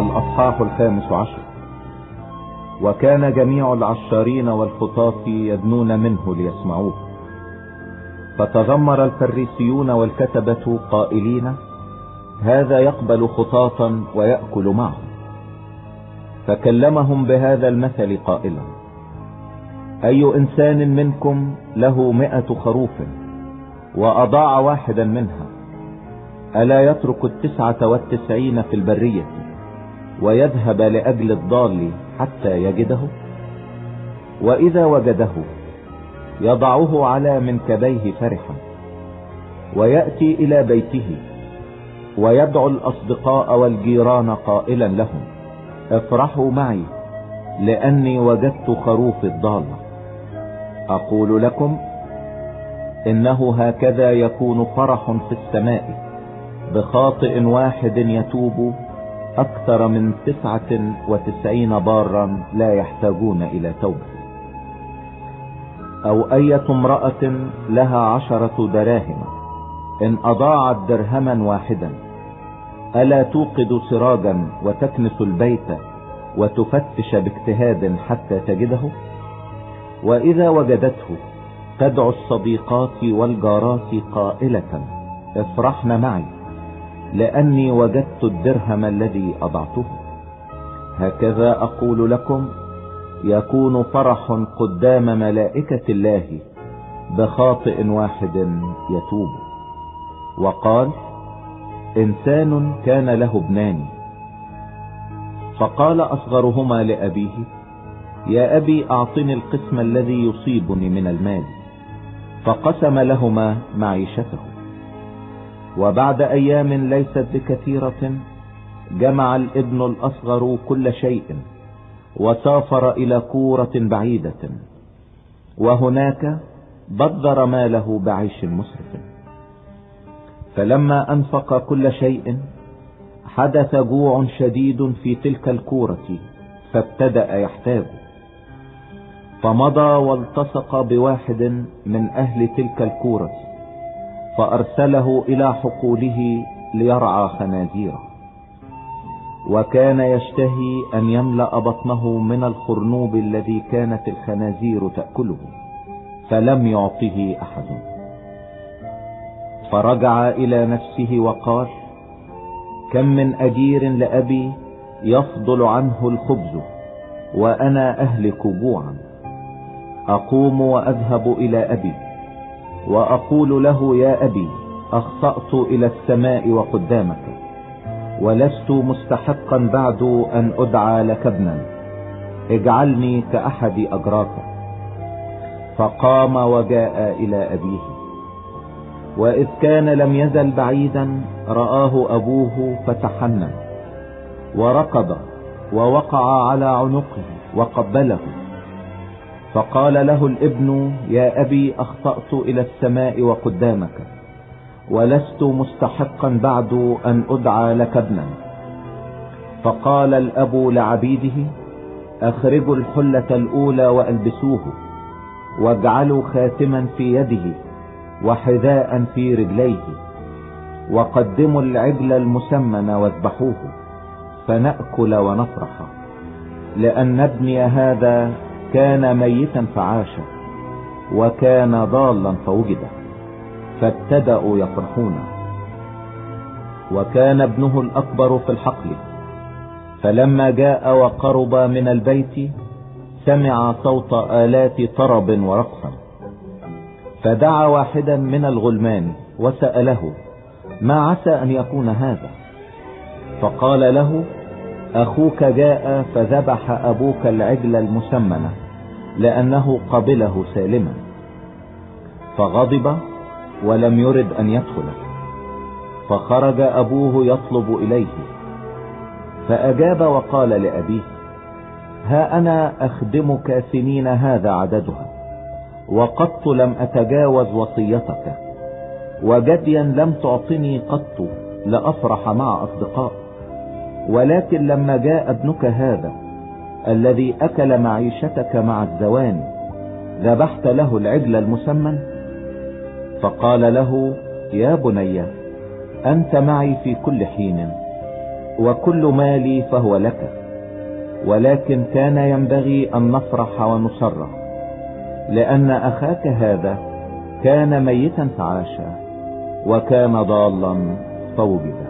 الأصحاح 15. وكان جميع العشارين والخطاة يدنون منه ليسمعوه، فتذمر الفريسيون والكتبة قائلين: هذا يقبل خطاة ويأكل معهم. فكلمهم بهذا المثل قائلا: أي إنسان منكم له 100 خروف وأضاع واحدا منها، ألا يترك 99 في البرية ويذهب لأجل الضال حتى يجده؟ وإذا وجده يضعه على منكبيه فرحا، ويأتي إلى بيته ويدعو الأصدقاء والجيران قائلا لهم: افرحوا معي لأني وجدت خروف الضالة. أقول لكم إنه هكذا يكون فرح في السماء بخاطئ واحد يتوب أكثر من 99 بارا لا يحتاجون إلى توبة. أو أية امرأة لها 10 دراهم إن أضاعت درهما واحدا، ألا توقد سراجا وتكنس البيت وتفتش باجتهاد حتى تجده؟ وإذا وجدته تدعو الصديقات والجارات قائلة: افرحن معي لأني وجدت الدرهم الذي أضعته. هكذا أقول لكم يكون فرح قدام ملائكة الله بخاطئ واحد يتوب. وقال: إنسان كان له ابنان، فقال أصغرهما لأبيه: يا أبي أعطني القسم الذي يصيبني من المال. فقسم لهما معيشته. وبعد أيام ليست بكثيرة جمع الابن الأصغر كل شيء وسافر إلى كورة بعيدة، وهناك بذر ماله بعيش مسرف. فلما أنفق كل شيء حدث جوع شديد في تلك الكورة، فابتدأ يحتاج، فمضى والتصق بواحد من أهل تلك الكورة فأرسله إلى حقوله ليرعى خنازيره. وكان يشتهي أن يملأ بطنه من الخرنوب الذي كانت الخنازير تأكله، فلم يعطه أحد. فرجع إلى نفسه وقال: كم من أجير لأبي يفضل عنه الخبز وأنا أهلك جوعا. أقوم وأذهب إلى أبي وأقول له: يا أبي، أخطأت إلى السماء وقدامك، ولست مستحقا بعد أن أدعى لك ابنا، اجعلني كأحد أجراك. فقام وجاء إلى أبيه، وإذ كان لم يزل بعيدا رآه أبوه فتحنن وركض ووقع على عنقه وقبله. فقال له الابن: يا أبي، أخطأت إلى السماء وقدامك، ولست مستحقا بعد أن أدعى لك ابنا. فقال الأب لعبيده: أخرجوا الحلة الأولى وألبسوه، واجعلوا خاتما في يده وحذاء في رجليه، وقدموا العجل المسمن واذبحوه، فنأكل ونفرح، لأن ابني هذا كان ميتا فعاش، وكان ضالا فوجد. فابتدأوا يفرحون. وكان ابنه الأكبر في الحقل، فلما جاء وقرب من البيت سمع صوت آلات طرب ورقصا، فدعا واحدا من الغلمان وسأله: ما عسى أن يكون هذا؟ فقال له: أخوك جاء فذبح أبوك العجل المسمن لأنه قبله سالما. فغضب ولم يرد أن يدخل، فخرج أبوه يطلب إليه. فأجاب وقال لأبيه: ها أنا أخدمك سنين هذا عددها، وقط لم أتجاوز وصيتك، وجديا لم تعطني قط لأفرح مع أصدقاء. ولكن لما جاء ابنك هذا الذي أكل معيشتك مع الزوان، ذبحت له العجل المسمن. فقال له: يا بني، أنت معي في كل حين، وكل مالي فهو لك. ولكن كان ينبغي أن نفرح ونسرح، لأن أخاك هذا كان ميتا فعاش، وكان ضالا فوجد.